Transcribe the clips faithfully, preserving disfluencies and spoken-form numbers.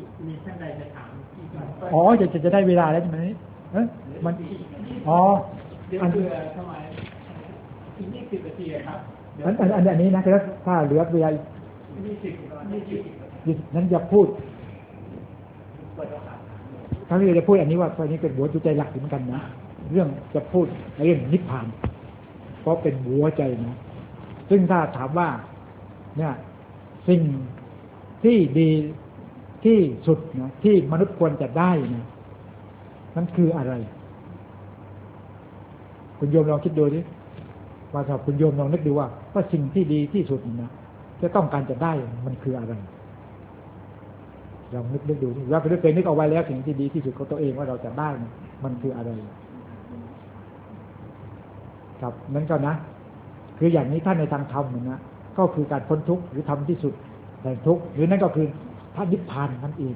มีท่านใดจะถามอ๋อจะจะจะได้เวลาแล้วใช่ไหมเอ๊ะมันอ๋ออันเดือทำไมอีกยี่สิบนาทีครับอันอันอันนี้นะคือถ้าเหลือเวลายี่สิบยี่สิบนั้นจะพูดครั้งนี้จะพูดอันนี้ว่าตอนนี้เป็นหัวใจหลักเหมือนกันนะเรื่องจะพูดเรื่องนิพพานเพราะเป็นหัวใจนะซึ่งถ้าถามว่าเนี่ยสิ่งที่ดีที่สุดนะที่มนุษย์ควรจะได้นะนั่นคืออะไรคุณโยมลองคิดดูดิว่าถ้าคุณโยมลองนึกดูว่าว่าสิ่งที่ดีที่สุดนะจะต้องการจะได้มันคืออะไรลองนึกนึกดูดิว่าเคยนึกเอาไว้แล้วสิ่งที่ดีที่สุดของตัวเองว่าเราจะได้มันคืออะไรครับนั้นก็นะคืออย่างนี้ท่านในทางธรรมนะก็คือการพ้นทุกข์หรือทำที่สุดแห่งทุกข์หรือนั่นก็คือพระนิพพานนั่นเอง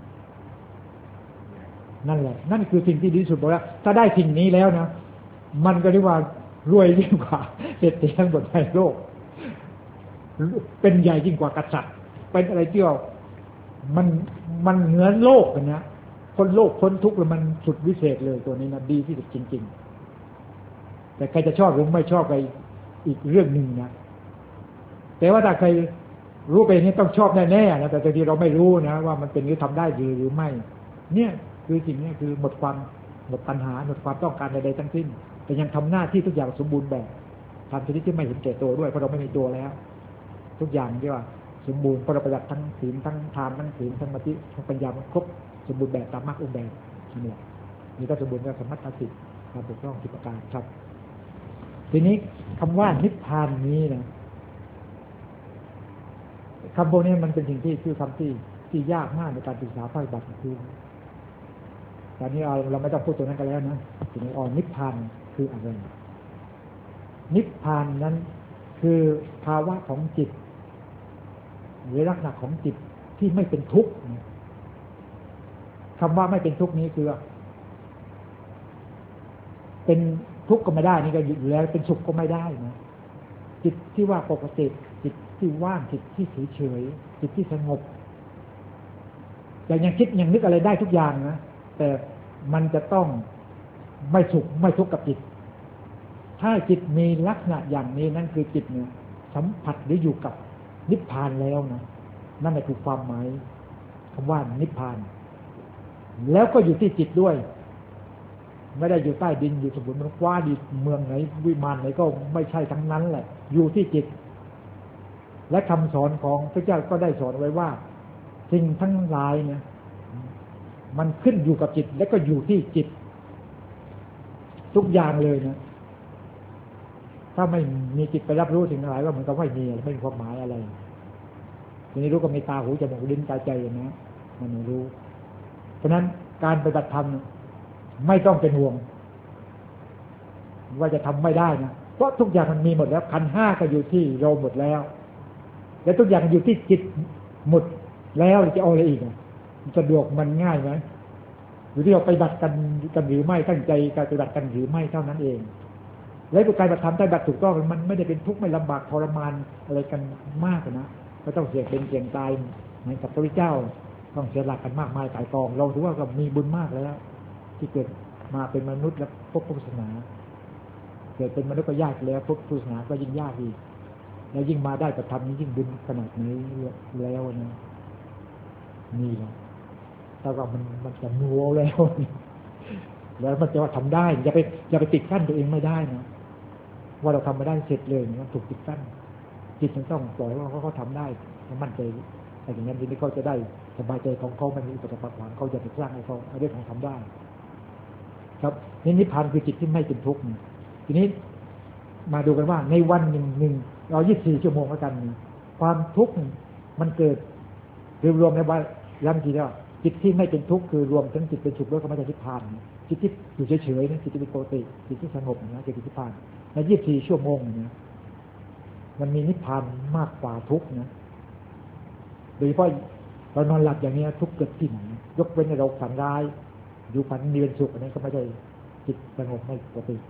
นั่นแหละนั่นคือสิ่งที่ดีที่สุดบอกแล้วถ้าได้สิ่งนี้แล้วนะมันก็เรียกว่ารวยยิ่งกว่าเศรษฐีทั้งหมดในโลกเป็นใหญ่ยิ่งกว่ากษัตริย์เป็นอะไรที่ว่ามันมันเหนือโลกนะพ้นโลกพ้นทุกข์แล้วมันสุดวิเศษเลยตัวนี้นะดีที่สุดจริงๆแต่ใครจะชอบหรือไม่ชอบไปอีกเรื่องหนึ่งนะแต่ว่าถ้าใครรู้ไปนี่ต้องชอบแน่ๆนะแต่บางทีเราไม่รู้นะว่ามันเป็นหรือทำได้หรือหรือไม่เนี่ยคือสิ่งนี้คือหมดความหมดปัญหาหมดความต้องการใดๆทั้งสิ้นแต่ยังทำหน้าที่ทุกอย่างสมบูรณ์แบบทำชนิดที่ไม่เห็นแก่ตัวด้วยเพราะเราไม่มีตัวแล้วทุกอย่างที่ว่าสมบูรณ์เพราะเราประหยัดทั้งศีลทั้งทานทั้งศีลทั้งสมาธิทั้งปัญญามันครบสมบูรณ์แบบตามมรรคองค์แบบนี่แหละนี่ก็สมบูรณ์กับสมมัติสิทธิ์การปกครองสิบประการครับทีนี้คำว่านิพพานนี้นะคำพวกนี้มันเป็นสิ่งที่คือคำที่ที่ยากมากในการศึกษาภาคบัตรคือตอนนี้เราเราไม่ต้องพูดตัวนั้นกันแล้วนะทีนี้อ๋อนิพพานคืออะไรนิพพานนั้นคือภาวะของจิตหรือลักษณะของจิตที่ไม่เป็นทุกข์คำว่าไม่เป็นทุกข์นี้คือเป็นทุกข์ก็ไม่ได้นี่ก็อยู่แล้วเป็นสุขก็ไม่ได้นะจิตที่ว่าปกติจิตที่ว่างจิตที่เฉยเฉยจิตที่สงบอย่างยังคิดยังนึกอะไรได้ทุกอย่างนะแต่มันจะต้องไม่สุขไม่ทุกข์กับจิตถ้าจิตมีลักษณะอย่างนี้นั่นคือจิตเนี่ยสัมผัสหรืออยู่กับนิพพานแล้วนะนั่นแหละคือความหมายคำว่านิพพานแล้วก็อยู่ที่จิตด้วยไม่ได้อยู่ใต้ดินอยู่สมบูรณ์มันคว้าดินเมืองไหนวิมานไหนก็ไม่ใช่ทั้งนั้นแหละอยู่ที่จิตและคำสอนของพระเจ้าก็ได้สอนไว้ว่าสิ่งทั้งหลายเนี่ยมันขึ้นอยู่กับจิตและก็อยู่ที่จิตทุกอย่างเลยนะถ้าไม่มีจิตไปรับรู้สิ่งทั้งหลายก็เหมือนกับไม่มีไม่มีความหมายอะไรทีนี้รู้ก็มีตาหูจมูกลิ้นกายใจอย่างนี้มันไม่รู้เพราะนั้นการปฏิบัติธรรมไม่ต้องเป็นห่วงว่าจะทำไม่ได้นะเพราะทุกอย่างมันมีหมดแล้วขันธ์ห้าก็อยู่ที่เราหมดแล้วและทุกอย่างอยู่ที่จิตหมดแล้วจะเอาอะไรอีกสะดวกมันง่ายไหมอยู่ที่เราไปปฏิบัติกันกันหรือไม่ตั้งใจการปฏิบัติกันหรือไม่เท่านั้นเองและการปฏิบัติธรรมปฏิบัติถูกต้องมันไม่ได้เป็นทุกข์ไม่ลำบากทรมานอะไรกันมากนะไม่ต้องเสี่ยงเป็นเสี่ยงตายเหมือนกับพระพุทธเจ้าต้องเสียหลักกันมากมายหลายกองเราถือว่าก็มีบุญมากแล้วที่เกิดมาเป็นมนุษย์และพบพุทธศาสนาเกิดเป็นมนุษย์ก็ยากแล้วพบพุทธศาสนาก็ยิ่งยากอีกแล้วยิ่งมาได้ประทับนี้ยิ่งบุญขนาดนี้แล้วนะนี่แหละถ้าว่ามันมันจะนัวแล้วแล้วมันจะว่าทำได้อย่าไปอย่าไปติดกั้นตัวเองไม่ได้นะว่าเราทำไม่ได้เสร็จเลยนะถูกติดกั้นจิตมันต้องปล่อยว่าเขาเขาทำได้เขามั่นใจแต่อย่างนั้นทีนี้เขาจะได้สบายใจของเขามันมีอุปสรรคขวางเขาจะไปสร้างให้เขาเรื่องของทำได้ครับนี่นิพพานคือจิตที่ไม่เป็นทุกข์ทีนี้มาดูกันว่าในวันหนึ่งหนึ่งเรายี่สิบสี่ชั่วโมงแล้วกันความทุกข์มันเกิดรวมๆในว่าย้ำทีแล้วจิตที่ไม่เป็นทุกข์คือรวมทั้งจิตเป็นสุขด้วยก็ไม่ใช่นิพพานจิตที่อยู่เฉยๆนะจิตที่เป็นปกติจิตที่สงบนะจิตที่นิพพานในยี่สิบสี่ชั่วโมงนะมันมีนิพพานมากกว่าทุกข์นะโดยเฉพาะเรานอนหลับอย่างนี้ทุกข์เกิดที่ไหนยกเว้นเราฝันร้ายอยู่ฝันมีเป็นสุขอันนี้ก็ไม่ใช่จิตสงบไม่ปกติ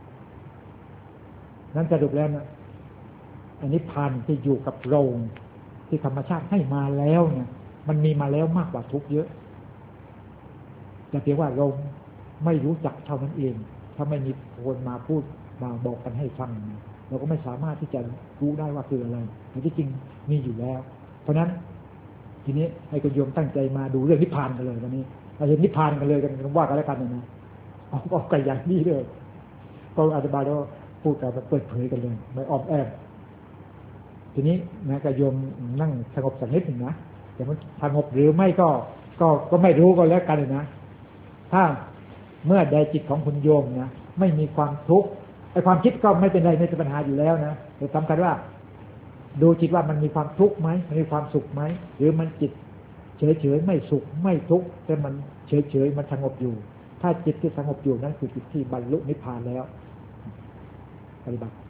นั้นสรุปแล้วนะอันนี้นิพพานที่อยู่กับเราที่ธรรมชาติให้มาแล้วเนี่ยมันมีมาแล้วมากกว่าทุกข์เยอะแต่เพียงว่าเราไม่รู้จักเท่านั้นเองถ้าไม่มีคนมาพูดมาบอกกันให้ฟังเราก็ไม่สามารถที่จะรู้ได้ว่าคืออะไรแต่ที่จริงมีอยู่แล้วเพราะนั้นทีนี้ให้คุณโยมตั้งใจมาดูเรื่องนิพพานกันเลยวันนี้เราเห็นนิพพานกันเลยกันว่ากันแล้วกันนะเอาเอากันอย่างนี้เลยก็อธิบายแล้วพูดกันเปิดเผยกันเลยไม่อ้อมแอมทีนี้นะกโยมนั่งสงบสักนิดหนึ่งนะแต่มันสงบหรือไม่ก็ก็ก็ไม่รู้ก็แล้วกันเลยนะถ้าเมื่อใดจิตของคุณโยมนะไม่มีความทุกข์ไอ้ความคิดก็ไม่เป็นไรไม่เป็นปัญหาอยู่แล้วนะแต่สำคัญว่าดูจิตว่ามันมีความทุกข์ไหมมันมีความสุขไหมหรือมันจิตเฉยเฉยไม่สุขไม่ทุกข์แต่มันเฉยเฉยมันสงบอยู่ถ้าจิตที่สงบอยู่นั่นคือจิตที่บรรลุนิพพานแล้วปฏิบัติ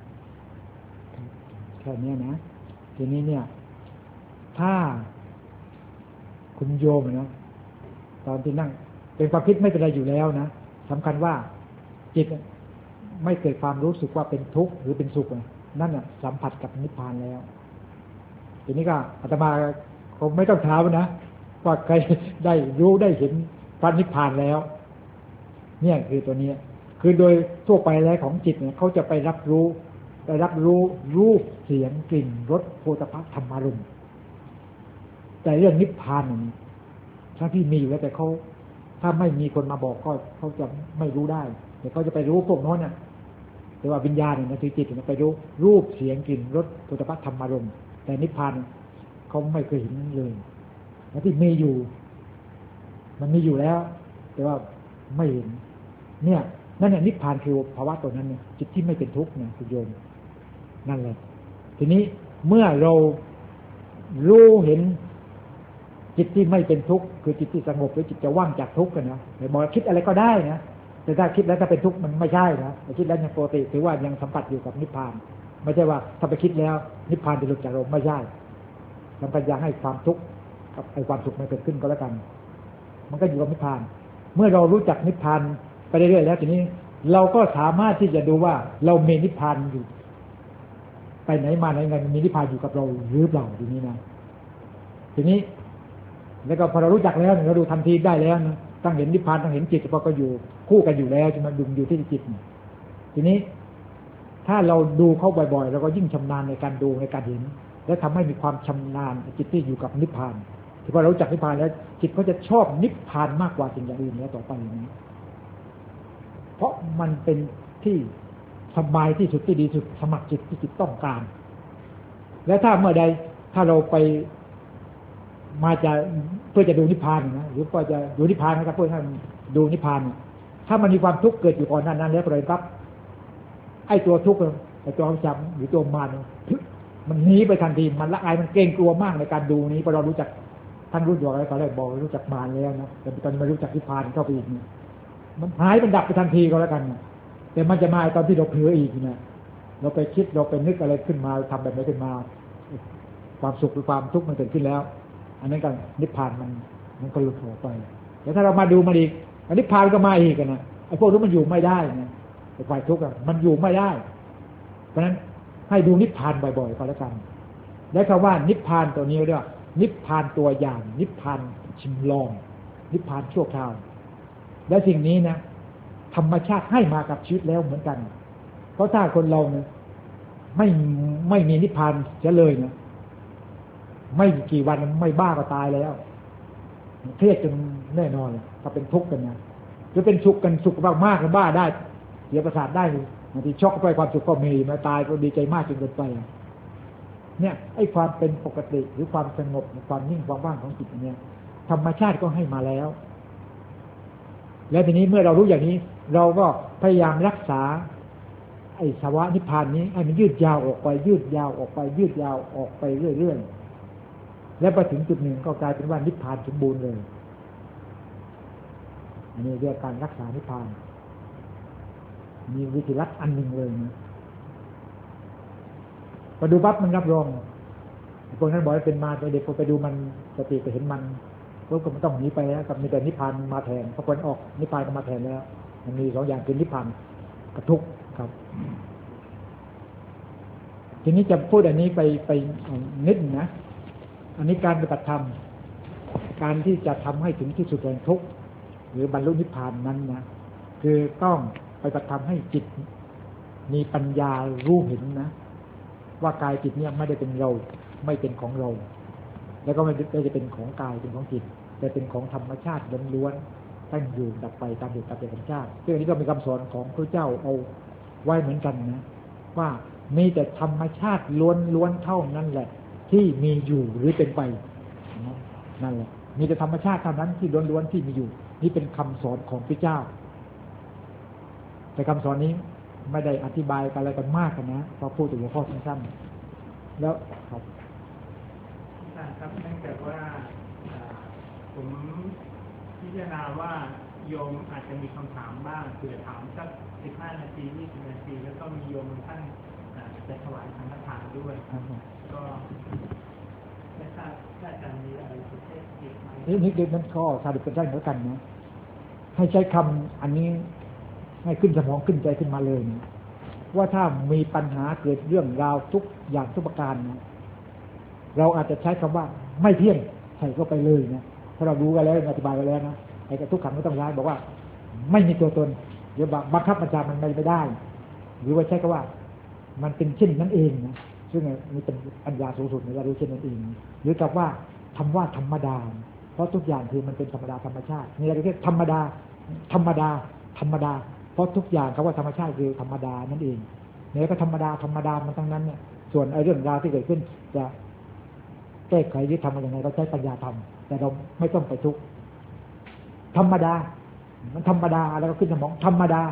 แค่นี้นะทีนี้เนี่ยถ้าคุณโยมนะตอนที่นั่งเป็นความคิดไม่เป็นไรอยู่แล้วนะสำคัญว่าจิตไม่เกิดความรู้สึกว่าเป็นทุกข์หรือเป็นสุขนั่นน่ะสัมผัสกับนิพพานแล้วทีนี้ก็อาตมาคงไม่ต้องถามนะว่าใครได้รู้ได้เห็นพระนิพพานแล้วเนี่ยคือตัวนี้คือโดยทั่วไปแล้วของจิตเนี่ยเขาจะไปรับรู้ไปรับรู้รูปเสียงกลิ่นรสโผฏฐัพพะธรรมารมณ์แต่เรื่องนิพพานนี่ทั้งที่มีอยู่แล้วแต่เขาถ้าไม่มีคนมาบอกก็เขาจะไม่รู้ได้แต่เขาจะไปรู้พวกโน้นน่ะแต่ว่าวิญญาณเนี่ยคือจิตเนี่ยไปรู้รูปเสียงกลิ่นรสโผฏฐัพพะธรรมารมณ์แต่นิพพานเขาไม่เคยเห็นเลยและที่มีอยู่มันมีอยู่แล้วแต่ว่าไม่เห็นเนี่ยนั่นแหละนิพพานคือภาวะตัวนั้นเนี่ยจิตที่ไม่เป็นทุกข์เนี่ยคุณโยมนั่นแหละทีนี้เมื่อเรารู้เห็นจิตที่ไม่เป็นทุกข์คือจิตที่สงบหรือจิตจะว่างจากทุกข์กันนะแต่บอกคิดอะไรก็ได้นะแต่ถ้าคิดแล้วถ้าเป็นทุกข์มันไม่ใช่นะแต่คิดแล้วยังปกติถือว่ายังสัมผัสอยู่กับนิพพานไม่ใช่ว่าถ้าไปคิดแล้วนิพพานจะหลุดจากเราไม่ใช่สัมผัสยังให้ความทุกข์กับไอ้ความสุขมันเกิดขึ้นก็แล้วกันมันก็อยู่กับนิพพานเมื่อเรารู้จักนิพพานไปเรื่อยๆแล้วทีนี้เราก็สามารถที่จะดูว่าเรามีนิพพานอยู่ไปไหนมาไหนไงมีนิพพานอยู่กับเราหรือเปล่าทีนี้นะทีนี้แล้วก็พอเรารู้จักแล้วเราดูทันทีได้แล้วนะตั้งเห็นนิพพานตั้งเห็นจิตพอก็อยู่คู่กันอยู่แล้วจะมาดุมอยู่ที่จิตทีนี้ถ้าเราดูเข้าบ่อยๆเราก็ยิ่งชำนาญในการดูในการเห็นและทำให้มีความชำนาญจิตที่อยู่กับนิพพานที่พอเรารู้จักนิพพานแล้วจิตก็จะชอบนิพพานมากกว่าสิ่งอย่างอื่นแล้วต่อไปนี้เพราะมันเป็นที่สบายที่สุดที่ดีสุดสมัครจิตที่จิตต้องการและถ้าเมื่อใดถ้าเราไปมาจะเพื่อจะดูนิพพานนะหรือก็จะดูนิพพานนะครับเพื่อให้ดูนิพพานถ้ามันมีความทุกข์เกิดอยู่ก่อนนั้นนั้นแล้วเลยครับไอ้ตัวทุกข์ไอ้ตัวจำหรือตัวมารมันหนีไปทันทีมันละอายมันเกรงกลัวมากในการดูนี้พอเรารู้จักท่านรู้อยู่อะไรตอนแรกบอกรู้จักมารแล้วนะแต่ตอนนี้มารู้จักนิพพานเข้าไปอีกเนี่ยมันหายมันดับไปทันทีก็แล้วกันแต่มันจะมาตอนที่เราเผลออีกเนี่ยเราไปคิดเราไปนึกอะไรขึ้นมาทำแบบนี้ขึ้นมาความสุขหรือความทุกข์มันเกิดขึ้นแล้วอันนั้นก็นิพพานมันมันก็หลุดออกไปแต่ถ้าเรามาดูมาอีกนิพพานก็มาอีกนะไอ้พวกนี้มันอยู่ไม่ได้นะไอ้ฝ่ายทุกข์อ่ะมันอยู่ไม่ได้เพราะฉะนั้นให้ดูนิพพานบ่อยๆก็แล้วกันและคำว่านิพพานตัวนี้เรียกว่านิพพานตัวอย่างนิพพานชิมลองนิพพานชั่วคราวและสิ่งนี้นะธรรมชาติให้มากับชีวิตแล้วเหมือนกันเพราะถ้าคนเราเนี่ยไม่ไม่มีนิพพานเสียเลยนะไม่กี่วันไม่บ้าก็ตายแล้วเครียดจนแน่นอนถ้าเป็นทุกข์กันนะจะเป็นสุขกันสุขมากมากก็บ้าได้เสียประสาทได้บางทีช็อกไปความสุขก็มีมาตายก็ดีใจมากจนเกินไปเนี่ยไอ้ความเป็นปกติหรือความสงบความนิ่งความว่างของจิตเนี่ยธรรมชาติก็ให้มาแล้วแล้วทีนี้เมื่อเรารู้อย่างนี้เราก็พยายามรักษาไอ้ภาวะนิพพานนี้ให้มันยืดยาวออกไปยืดยาวออกไปยืดยาวออกไปเรื่อยๆและพอถึงจุดหนึ่งก็กลายเป็นว่านิพพานสมบูรณ์เลยอันนี้เรียกการรักษานิพพานมีวิธีรักอันหนึ่งเลยนะพอดูปั๊บมันรับรองพวกนั้นบอกว่าเป็นมาแต่เด็กพอไปดูมันสติไปเห็นมันก็ไม่ต้องหนีไปแล้วกับมีแต่นิพพานมาแทนพอคนออกนิพพานก็มาแทนแล้วมันมีสองอย่างคือนิพพานกับทุกข์ครับทีนี้จะพูดอันนี้ไปไปนิดนะอันนี้การปฏิบัติธรรมการที่จะทำให้ถึงที่สุดแห่งทุกข์หรือบรรลุนิพพานนั้นนะคือต้องไปกระทำให้จิตมีปัญญารู้เห็นนะว่ากายจิตเนี่ยไม่ได้เป็นเราไม่เป็นของเราแล้วก็ไม่ได้จะเป็นของกายเป็นของจิตแต่เป็นของธรรมชาติล้วนๆตั้งอยู่ดับไปตามเหตุตามปัจจัยธรรมชาติซึ่งอันนี้ก็มีคำสอนของพระเจ้าเอาไว้เหมือนกันนะว่ามีแต่ธรรมชาติล้วนๆเท่านั้นแหละที่มีอยู่หรือเป็นไปนั่นแหละมีแต่ธรรมชาติเท่านั้นที่ล้วนๆที่มีอยู่นี่เป็นคำสอนของพระเจ้าแต่คำสอนนี้ไม่ได้อธิบายอะไรกันมากกันนะพอพูดถึงหัวข้อสั้นๆแล้วครับอาจารย์ครับเนื่องจากว่าผมพิจารณาว่าโยมอาจจะมีคำถามบ้างเผื่อถามสักสิบห้านาทียี่สิบนาทีแล้วก็มีโยมท่านจะถวายสังฆทานด้วยก็ไม่ทราบอาจารย์มีอะไรพิเศษอีกไหมนี่นี่เด็กนั้นก็สาธุกันได้เหมือนกันนะให้ใช้คำอันนี้ให้ขึ้นสมองขึ้นใจขึ้นมาเลยนะว่าถ้ามีปัญหาเกิดเรื่องราวทุกอย่างทุกประการนะเราอาจจะใช้คำว่าไม่เที่ยงใส่เข้าไปเลยนะเพราะเรารู้กันแล้วอธิบายกันแล้วนะไอ้ทุกขังไม่ต้องย้ายบอกว่าไม่มีตัวตนเดี๋ยวบังคับบัญชามันไม่ได้หรือว่าใช้คำว่ามันเป็นเช่นนั้นเองนะซึ่งนี่เป็นปัญญาสูงสุดในเรารู้เช่นนั้นเองหรือกับว่าคำว่าธรรมดาเพราะทุกอย่างคือมันเป็นธรรมดาธรรมชาตินี่เราเรียกธรรมดาธรรมดาธรรมดาเพราะทุกอย่างคำว่าธรรมชาติคือธรรมดานั่นเองเนี่ยก็ธรรมดาธรรมดามันทั้งนั้นเนี่ยส่วนไอ้เรื่องราวที่เกิดขึ้นจะแก้ไขหรือทำอะไรยังไงเราใช้ปัญญาทำแต่เราไม่ต้องไปทุกข์ธรรมดามันธรรมดาแล้วก็ขึ้นสมองธรรมดา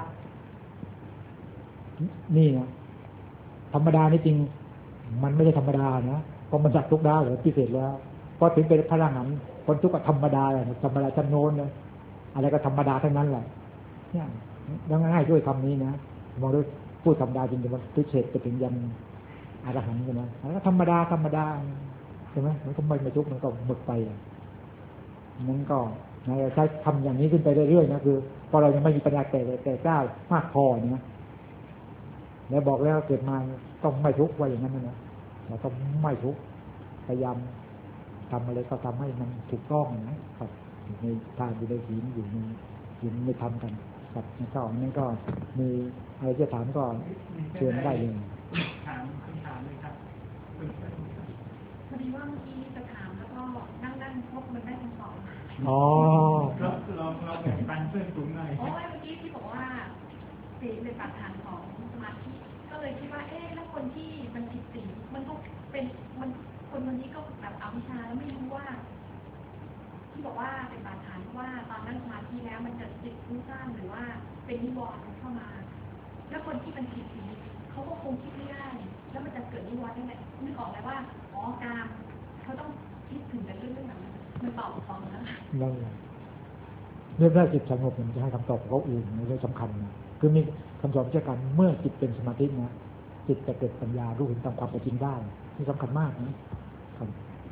นี่นะธรรมดานี่จริงมันไม่ใช่ธรรมดานะเพราะมันจัดทุกข์ได้หรือพิเศษแล้วพอถึงเป็นพลังหันคนทุกข์ก็ธรรมดาเลยธรรมดาชั้นโน้นเลยอะไรก็ธรรมดาทั้งนั้นแหละเนี่ยง่ายๆด้วยคำนี้นะมองด้วยพูดธรรมดาจริงๆมันพิเศษไปถึงยันอรหันต์กันนะแล้วก็ธรรมดาธรรมดาใช่ไหมมันก็ไม่ไม่ทุกข์มันก็หมดไปนั่นก็ใช้ทำอย่างนี้ขึ้นไปเรื่อยๆนะคือพอเรายังไม่มีปัญญาแต่แต่เจ้ามากพอเนี่ยแล้วบอกแล้วเกิดมาต้องไม่ทุกข์ว่าอย่างนั้นนะเราต้องไม่ทุกข์พยายามทำอะไรก็ทำให้มันถูกต้องนะครับในทางอยู่ในศีลอยู่ในศีลไม่ทำกันครับนั่นก็นั่นก็มีอะไรจะถามก็เชิญได้เลยถามคำถามเลยครับพอดีว่าเมื่อกี้จะถามแล้วก็นั่งนั่งพบมันได้คำตอบอ๋อเราเราเราแบ่งปันเพื่อนสูงหน่อยเพราะว่าเมื่อกี้ที่บอกว่าศีลเป็นปัจจัยของสมาธิก็เลยคิดว่าเอ๊ะแล้วคนที่มันผิดศีลมันก็เป็นมันคนคนนี้ก็แบบอวิชชาแล้วไม่รู้ว่าที่บอกว่าเป็นปัจจัยเพราะว่าตอนนั่งสมาธิแล้วมันจะจิตฟุ้งซ่านหรือว่าเป็นนิวรณ์เข้ามาแล้วคนที่มันผิดศีลเขาก็คงคิดไม่ได้แล้วมันจะเกิดนิวรณ์ได้ไงนึกออกไหมว่าอ๋อการเขาต้องคิดถึงแต่เรื่องนั้นมันตอบฟังนะนั่นแหละเรื่องแรกจิตสงบมันจะให้คำตอบเขาอื่นในเรื่องสำคัญนะคือมีคำสอนเช่นกันเมื่อจิตเป็นสมาธินะจิตจะเกิดปัญญารู้เห็นตามความเป็นจริงได้นี่สำคัญมากนะครับ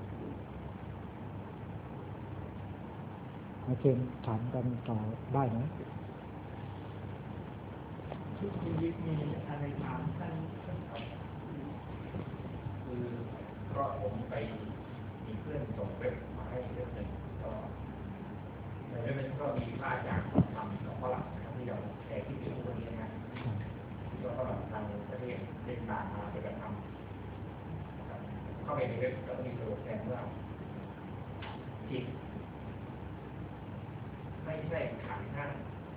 โอเคถามกันต่อได้ไหมคุณยิปมีอะไรถามท่านคือก็ผมไปมีเพื่อนส่งเว็บมาให้เว็บหนึ่งก็ในเว็บนั้นก็มีค่าจากทำของฝรั่งนะครับที่เราแชร์ที่อยู่วันนี้นะที่ก็ฝรั่งทางประเทศเล่นต่างมาไปกระทำเข้าไปในเว็บก็มีโปรแกรมว่าจิตไม่ใช่ขันธ์ห้า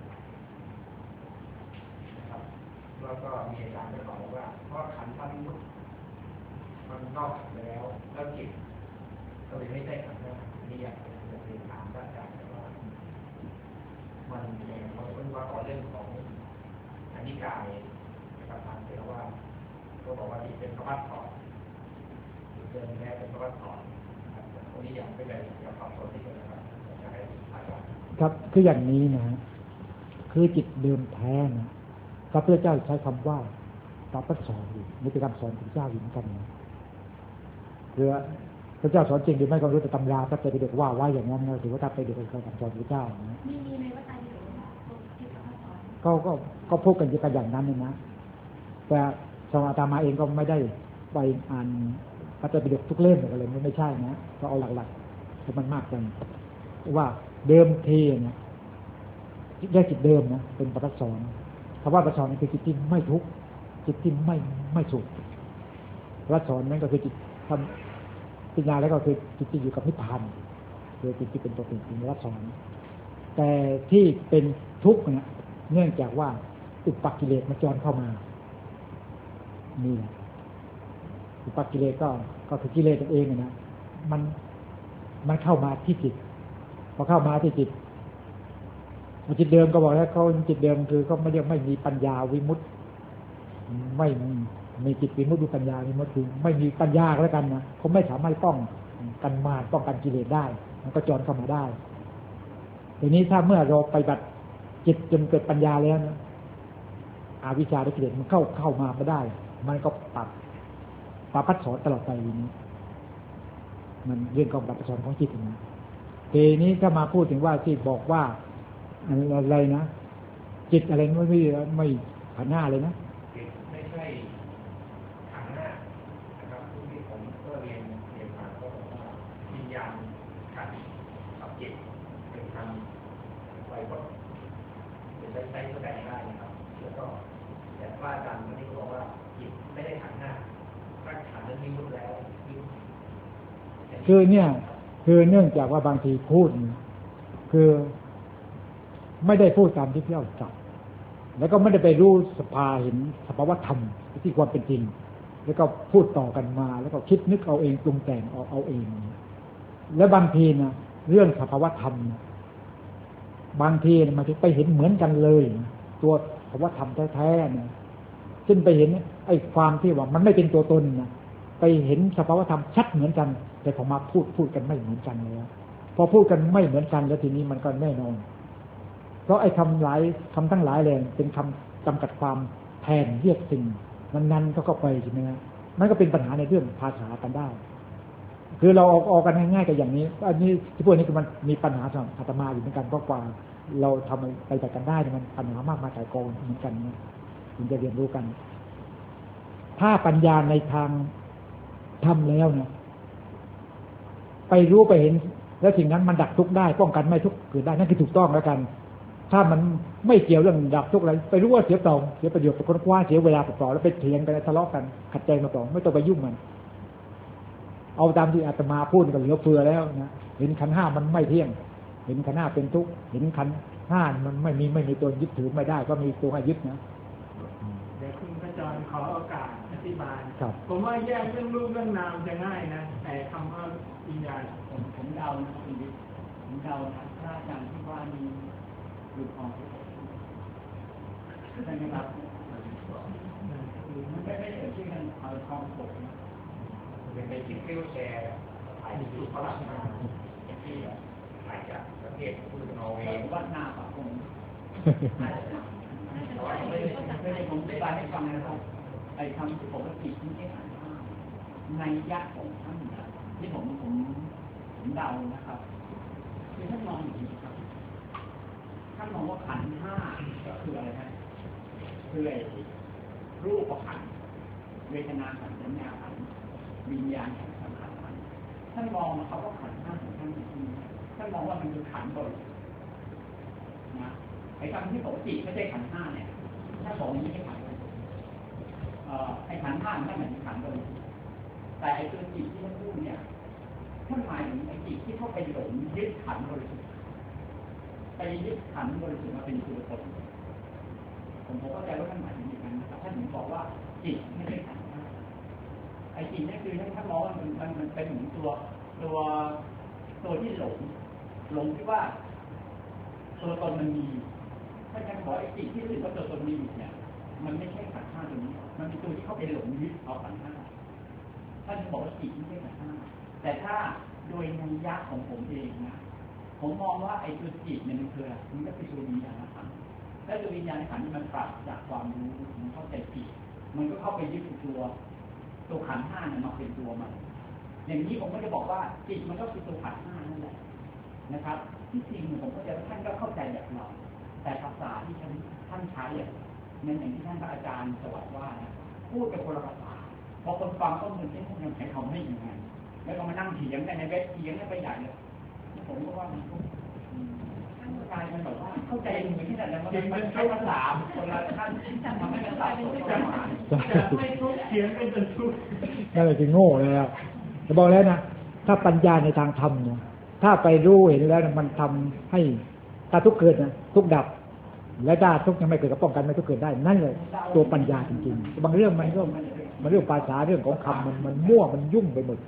นะครับแล้วก็มีอาจารย์ไปบอกว่าเพราะขันธ์ทั้งมุดมันนอกไปแล้วแล้วจิตก็เลยไม่ใช่ขันธ์ห้านี่อยากจะเรียนถามอาจารย์ว่ามันเขาเป็นว่าก่อนเรื่องของอนิกายนะครับทางเทรวาสก็บอกว่าที่เป็นพระวัตรถอดเดินแม้เป็นพระวัตรถอดวันนี้อยากไปเลยอยากขอบคุณที่เป็นนะครับอยากให้อาจารย์ครับคืออย่างนี้นะคือจิตเดิมแท้นะพระพุทธเจ้าใช้คำว่าตรัสสอนอยู่นี่เป็นคำสอนของเจ้าอยู่เหมือนกันนะคือพระเจ้าสอนจริงหรือไม่ก็รู้แต่ตำราพระไตรปิฎกว่าไว้อย่างนั้นนะถือว่าถ้าไปดูเป็นคำสอนของพระเจ้านะมีมีในพระไตรปิฎกที่พระสอนก็ก็ก็พูดกันอย่างนั้นเลยนะแต่สมาตามาเองก็ไม่ได้ไปอ่านพระไตรปิฎกทุกเล่มอะไรไม่ไม่ใช่นะก็เอาหลักๆเพราะมันมากกันว่าเดิมทีนะแยกจิตเดิมนะเป็นปัจจรคำว่าปัจจรนี่คือจิตที่ไม่ทุกข์จิตที่ไม่ไม่สุขปัจจรนั่นก็คือจิตทำปัญญาแล้วก็คือจิตที่อยู่กับนิพพานคือจิตที่เป็นตัวเป็นเป็นปัจจรแต่ที่เป็นทุกข์เนี่ยเนื่องจากว่าอุปกิเลสมันจรเข้ามานี่อุปกิเลสก็ก็คือกิเลสตัวเองนะมันมันเข้ามาที่จิตพอเข้ามาที่จิตจิตเดิมก็บอกแล้วเขาจิตเดิมคือเขาไม่เรียกไม่มีปัญญาวิมุตติไม่มีจิตวิมุตติปัญญาวิมุตติคือไม่มีปัญญาแล้วกันนะเขาไม่สามารถป้องกันมารป้องกันกิเลสได้มันก็จรเข้ามาได้ทีนี้ถ้าเมื่อเราไปบัดจิตจนเกิดปัญญาแล้วนะอวิชชาและกิเลสมันเข้าเข้ามาไม่ได้มันก็ปัดปาปัดสอนตลอดไปอย่างนี้มันเรื่องของปัจจุบันของจิตนะทีนี้ถ้ามาพูดถึงว่าที่บอกว่าอะไรนะจิตอะไรไม่ไม่ไม่ขันธ์ห้าเลยนะจิตไม่ใช่ขันธ์ห้านะครับที่ผมก็เรียนเรียนมาก็บอกว่าวิญญาณขันธ์กับจิตเป็นคำไว้ก่อนเป็นใช้ใช้แสดงได้นะครับแล้วก็แต่ว่าอาจารย์วันนี้ก็บอกว่าจิตไม่ได้ขันธ์ห้าถ้าขันธ์นั้นมีมุดแล้วคือเนี่ยคือเนื่องจากว่าบางทีพูดคือไม่ได้พูดตามที่พี่เอาจับแล้วก็ไม่ได้ไปรู้สภาเห็นสภาวะธรรมที่ความเป็นจริงแล้วก็พูดต่อกันมาแล้วก็คิดนึกเอาเองปรุงแต่งเอาเอาเองแล้วบางทีนะเรื่องสภาวะธรรมบางทีมันไปเห็นเหมือนกันเลยตัวสภาวะธรรมแท้ๆเนี่ยซึ่งไปเห็นไอ้ความที่ว่ามันไม่เป็นตัวตนนะไปเห็นสภาวะธรรมชัดเหมือนกันแต่พอมาพูดพูดกันไม่เหมือนกันแล้วพอพูดกันไม่เหมือนกันแล้วทีนี้มันก็แน่นอนเพราะไอ้คำหลายคำทั้งหลายเลยเป็นคำจำกัดความแทนเรียกสิ่งนั้นๆก็เข้าไปใช่ไหมนะมันก็เป็นปัญหาในเรื่องภาษากันได้คือเราออกออกกันง่ายๆกับอย่างนี้อันนี้ที่พวกนี้คือมันมีปัญหาสำหรับอาตมาอยู่เหมือนกันเพราะว่าเราทำไปจัดกันได้มันปัญหามากมายหลายกองเหมือนกันนะถึงจะเรียนรู้กันถ้าปัญญาในทางทำแล้วเนี่ยไปรู้ไปเห็นแล้วสิ่งนั้นมันดับทุกข์ได้ป้องกันไม่ทุกข์เกิดได้นั่นคือถูกต้องแล้วกันถ้ามันไม่เกี่ยวเรื่องดับทุกข์อะไรไปรู้ว่าเสียเปล่าเสียประโยชน์ไปค้นคว้าเสียเวลาเปล่าแล้วไปเถียงกันทะเลาะกันขัดใจมาเปล่าไม่ต้องไปยุ่งมันเอาตามที่อาตมาพูดก็เหลือเฟือแล้วนะเห็นขันธ์ห้ามันไม่เที่ยงเห็นขันธ์ห้าเป็นทุกข์เห็นขันธ์ห้ามันไม่มีไม่มีตัวยึดถือไม่ได้ก็มีตัวให้ยึดนะเดี๋ยวคุณพระจรขอโอกาสอธิบายครับผมว่าแยกเรื่องรูปเรื่องนามจะง่ายนะแต่คำว่าวิญญาณผมผมเดานะคุณดิผมเดานะพระอาจารย์ที่ว่ามีหลุดออกใช่ไหมครับมันไม่ไม่ได้เอ่ยชื่อกันเอาคลองปกเป็นในคลิปที่เราแชร์ถ่ายที่ฝรั่งมาที่ถ่ายจากประเทศพูดนอร์เวย์วัดนาปะผมไม่ได้ผมอธิบายให้ฟังนะครับไอ้คำปกติที่ไม่อ่านในยะของท่านที่ผมผมผมเดานะครับคือท่านมองอย่างนี้ครับท่านมองว่าขันธ์ห้าก็คืออะไรนะคือไอ้รูปขันธ์เวทนาขันธ์สัญญาขันธ์วิญญาณขันธ์สังขารขันธ์ท่านมองเขาว่าขันธ์ห้าของท่านนี้ท่านมองว่ามันคือขันธ์โดยนะไอ้คำที่บอกจิตไม่ใช่ขันธ์ห้าเนี่ยถ้าบอกนี้ไม่ขันธ์เอ่อไอ้ขันธ์ห้าไม่เหมือนขันธ์โดยแต่ไอ้ตัวจิตที่ท่านพูดเนี่ยท่านหมายถึงไอ้จิตที่เข้าไปหลงยึดขันธ์บริสุทธิ์ไปยึดขันธ์บริสุทธิ์มาเป็นตัวตนผมเข้าใจว่าท่านหมายถึงอย่างนั้นนะครับท่านถึงบอกว่าจิตไม่ใช่ขันธ์ห้าไอ้จิตนี่คือท่านท่านมองว่ามันมันมันเป็นเหมือนตัวตัวตัวที่หลงหลงที่ว่าตัวตนมันมีถ้าท่านบอกไอ้จิตที่รู้สึกว่าตัวตนมีอยู่เนี่ยมันไม่ใช่ขันธ์ห้าตัวนี้มันเป็นตัวที่เข้าไปหลงยึดเอาขันธ์ห้าท่านบอกว่าจิตไม่ใช่ขันธ์ห้าแต่ถ้าโดยนัยยะของผมเองนะผมมองว่าไอ้ตัวจิตเนี่ยมันคือมันก็คือตัววิญญาณขันธ์และตัววิญญาณขันธ์ที่มันปราศจากความรู้มันเข้าใจผิดมันก็เข้าไปยึดตัวตัวขันธ์ห้าเนี่ยมาเป็นตัวมันอย่างนี้ผมก็จะบอกว่าจิตมันก็คือตัวขันธ์ห้านั่นแหละนะครับที่จริงผมก็จะท่านก็เข้าใจแบบเราแต่ภาษาที่ท่านท่านใช้เนี่ยในอย่างที่ท่านพระอาจารย์สวัสดิ์ว่านะพูดเป็นคนละภาษาพอคนฟังก็เหมือนที่ท่านยังใช้คำไม่อย่างนั้นแล้วก็มานั่งเถียงกันในเว็บเถียงกันไปใหญ่เลยผมก็ว่ามันเข้าใจเหมือนที่นั่นแล้วมันใช้ภาษาคนละท่านทำให้มันสับสนกันมาจะไม่ทุกเขียนเป็นจนทุกนั่นแหละคือโง่แล้วจะบอกแล้วนะถ้าปัญญาในทางธรรมเนี่ยถ้าไปรู้เห็นแล้วมันทำให้ถ้าทุกข์เกิดนะทุกข์ดับและถ้าทุกข์ยังไม่เกิดก็ป้องกันไม่ทุกข์เกิดได้นั่นเลยตัวปัญญาจริงๆบางเรื่องมันก็มันเรื่องภาษาเรื่องของคำมันมันมั่วมันยุ่งไปหมด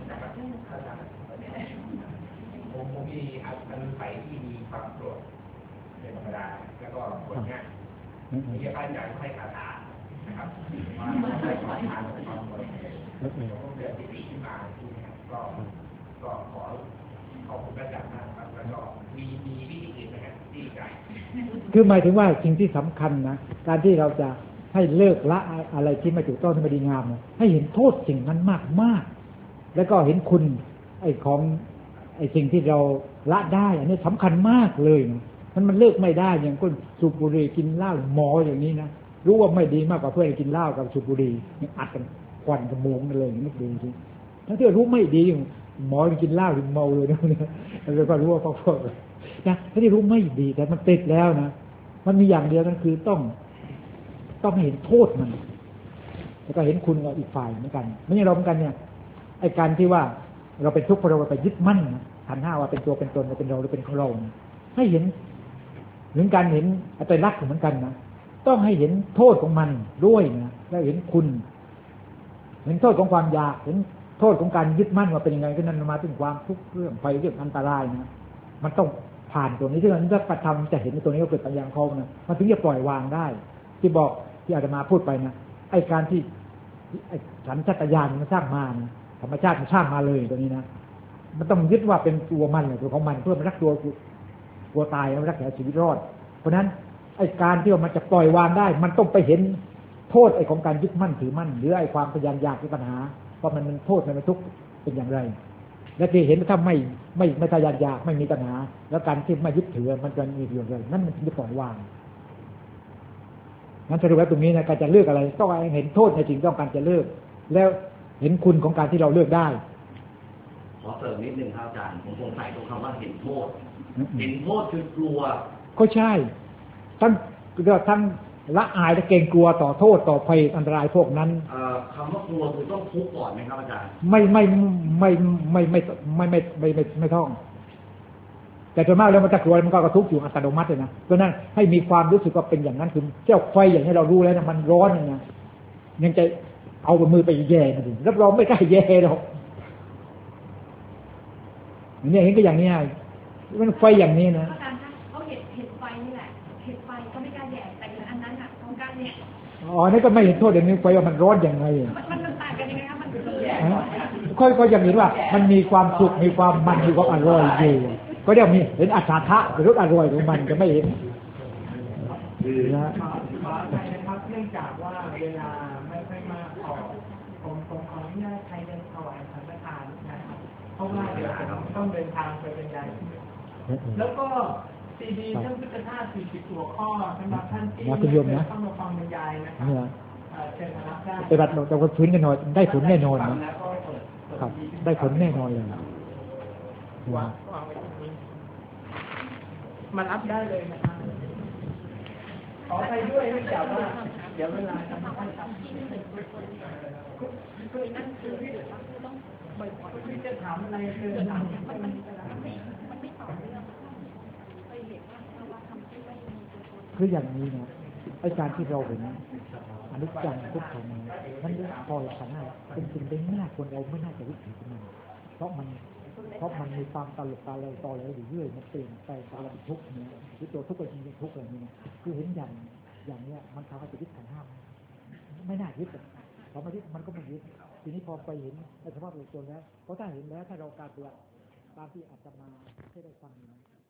ผมผมมีอันไฟที่มีความโกรธเป็นธรรมดาแล้วก็ผลง่ายมีพระอาจารย์ให้คาถานะครับมาให้ความทานของความโกรธผมเดือดที่ดีขึ้นมาที่นี่ก็ก็ขอขอบคุณพระอาจารย์มากครับแล้วก็มีมีวิธีอื่นไหมครับที่จะคือหมายถึงว่าสิ่งที่สำคัญนะการที่เราจะให้เลิกละอะไรที่ไม่ถูกต้องที่ไม่ดีงามนะให้เห็นโทษสิ่งนั้นมากมากแล้วก็เห็นคุณไอ้ของไอ้สิ่งที่เราละได้อันนี้สำคัญมากเลยนะมันมันเลิกไม่ได้อย่างคนสูบบุหรี่กินเหล้าหมออย่างนี้นะรู้ว่าไม่ดีมากกว่าเพื่อนกินเหล้ากับสูบบุหรี่ยังอัดกันควันกระโมงกันเลยไม่ดีจริงทั้งที่รู้ไม่ดีหมอกินเหล้าถึงเมาเลยนะเนี่ยแล้วก็รู้ว่าพวกพวกนะทั้งที่รู้ไม่ดีแต่มันติดแล้วนะมันมีอย่างเดียวนั่นคือต้องต้องเห็นโทษมันแล้วก็เห็นคุณกับอีกฝ่ายเหมือนกันไม่ใช่เราเหมือนกันเนี่ยไอ้การที่ว่าเราเป็นทุกข์เพราะเราไปยึดมั่นขันธ์ห้าว่าเป็นตัวเป็นตนเป็นเราหรือเป็นของเราให้เห็นถึงการเห็นอัตลักษณ์เหมือนกันนะต้องให้เห็นโทษของมันด้วยนะแล้วเห็นคุณเห็นโทษของความอยากเห็นโทษของการยึดมั่นว่าเป็นยังไงก็นั่นมาถึงความทุกข์เรื่องไฟเรื่องอันตรายนะมันต้องผ่านตัวนี้ที่เราจะกระทำจะเห็นในตัวนี้ก็เกิดปัญญาเขานะมันถึงจะปล่อยวางได้ที่บอกที่อาจจะมาพูดไปนะไอ้การที่ไอ้สัญชาตญาณมันสร้างมานะธรรมชาติมันสร้างมาเลยตัวนี้นะมันต้องยึดว่าเป็นตัวมันเลยตัวของมันเพื่อมันรักตัวตัวตายแล้วรักษาชีวิตรอดเพราะนั้นไอ้การที่ว่ามันจะปล่อยวางได้มันต้องไปเห็นโทษไอ้ของการยึดมั่นถือมั่นหรือไอ้ความพยายามอยากที่ปัญหาเพราะมันมันโทษมันเป็นทุกข์เป็นอย่างไรและที่เห็นถ้าไม่ไม่ไม่ทะยานอยากไม่มีปัญหาแล้วการที่ไม่ยึดถือมันจะมีอย่างไรนั่นมันจะปล่อยวางงั้นสรุปแล้วตรงนี้นะการจะเลือกอะไรต้องเห็นโทษในสิ่งต้องการจะเลือกแล้วเห็นคุณของการที่เราเลือกได้ขอเสริมนิดนึงครับอาจารย์ผมสงสัยตรงคำว่าเห็นโทษเห็นโทษคือกลัวก็ใช่ทั้งก็ทั้งละอายและเกรงกลัวต่อโทษต่อภัยอันตรายพวกนั้นคำว่ากลัวคือต้องทุกข์ก่อนไหมครับอาจารย์ไม่ไม่ไม่ไม่ไม่ไม่ไม่ไม่ไม่ไม่ท่องแต่ส่วนมากแล้วมันจะกลัวมันก็กระทุกข์อยู่อัตโนมัติเลยนะเพราะนั้นให้มีความรู้สึกว่าเป็นอย่างนั้นคือเจ้าไฟอย่างนี้เรารู้แล้วนะมันร้อนอย่างนี้ยังจะเอามือไปแย่มันดิรับรองไม่กล้าแย่หรอกเนี่ยเห็นก็อย่างนี้มันไฟอย่างนี้นะเขาเห็นเห็นไฟนี่แหละเห็นไฟก็ไม่กล้าแย่แต่อย่างอันนั้นอ่ะเขากล้าแย่อ๋อนี่ก็ไม่เห็นโทษอย่างนี้ไฟว่ามันร้อนอย่างไรมันมันต่างกันยังไงครับมันคือค่อยก็อย่างนี้ว่ามันมีความสุขมีความมันมีความอร่อยอยู่ก็เดี๋ยวมีเห็นอัศทะหรือรสอร่อยของมันจะไม่เห็นนะขอใครนะครับเนื่องจากว่าเวลาไม่ค่อยมากขอผมผมขออนุญาตใครจะถวายสังฆทานนะครับเพราะว่าเดี๋ยวผมต้องเดินทางไปเป็นยายแล้วก็ซีดีเรื่องพุทธทาสสี่สิบหัวข้อสำหรับท่านที่ต้องมาฟังบรรยายนะครับเชิญรับได้ไปบัดเราจะฟื้นแน่นอนได้ผลแน่นอนนะครับได้ผลแน่นอนเลยวางวางไว้ตรงนี้มารับได้เลยนะครับขอไปด้วยไม่จับว่าเดี๋ยวเวลาจะมาให้ทำคือนั่นคือที่ต้องที่จะถามอะไรคือถามมันมันมันไม่ตอบเรื่องเคยเห็นว่าว่าทำที่ไม่มีตัวตนคืออย่างนี้นะไอ้การที่เราเห็นอนิจจังทุกขังมันพอเราสามารถเป็นสิ่งได้ง่ายคนเราไม่น่าจะวิถีมันเพราะมันเพราะมันมีความตลกตาเลยต่อเลยอยู่เรื่อยมันเปลี่ยนไปตลอดทุกเนี่ยที่ตัวทุกข์ก็จริงทุกข์อะไรนี่คือเห็นอย่างอย่างเนี้ยมันทำให้จิตขันห้ามไม่น่ายึดพอมายึดมันก็ไม่ยึดทีนี้พอไปเห็นในสภาพตัวแล้วเพราะถ้าเห็นแล้วถ้าเราการเปลี่ยนตามที่อาจจะมาให้ได้ฟัง